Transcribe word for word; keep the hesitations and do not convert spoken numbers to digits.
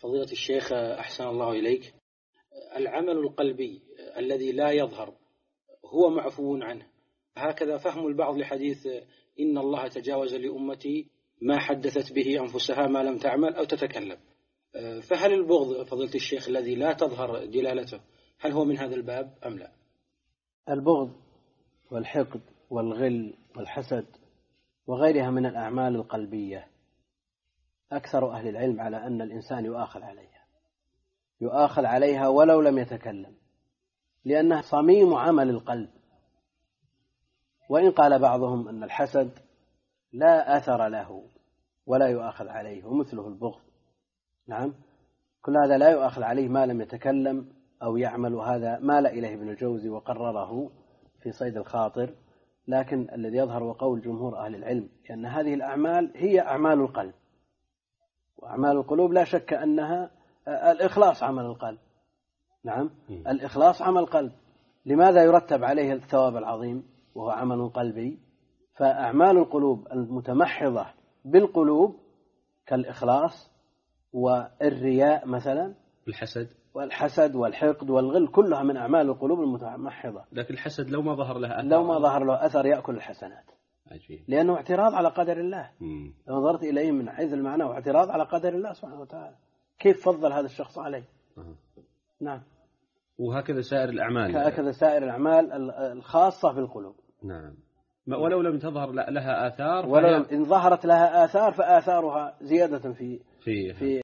فضيلة الشيخ أحسن الله إليك، العمل القلبي الذي لا يظهر هو معفو عنه، هكذا فهم البعض لحديث إن الله تجاوز لأمتي ما حدثت به أنفسها ما لم تعمل أو تتكلم. فهل البغض فضيلة الشيخ الذي لا تظهر دلالته هل هو من هذا الباب أم لا؟ البغض والحقد والغل والحسد وغيرها من الأعمال القلبية أكثر أهل العلم على أن الإنسان يؤاخذ عليها يؤاخذ عليها ولو لم يتكلم، لأنها صميم عمل القلب. وإن قال بعضهم أن الحسد لا أثر له ولا يؤاخذ عليه ومثله البغض، نعم كل هذا لا يؤاخذ عليه ما لم يتكلم أو يعمل. هذا مال إليه ابن الجوزي وقرره في صيد الخاطر، لكن الذي يظهر وقول جمهور أهل العلم أن هذه الأعمال هي أعمال القلب، وأعمال القلوب لا شك أنها الإخلاص عمل القلب. نعم الإخلاص عمل قلب، لماذا يرتب عليه الثواب العظيم وهو عمل قلبي؟ فأعمال القلوب المتمحضة بالقلوب كالإخلاص والرياء مثلا، الحسد والحسد والحقد والغل كلها من أعمال القلوب المتمحضة. لكن الحسد لو ما ظهر له أثر لو ما ظهر له أثر يأكل الحسنات. عجيب. لأنه اعتراض على قدر الله. مم. لو نظرت إليه من حيث المعنى واعتراض على قدر الله سبحانه وتعالى، كيف فضل هذا الشخص عليه؟ أه. نعم. وهكذا سائر الأعمال هكذا سائر الأعمال الخاصة في القلوب. نعم. ولو لم تظهر لها آثار، ولو إن ظهرت لها آثار فآثارها زيادة في في, في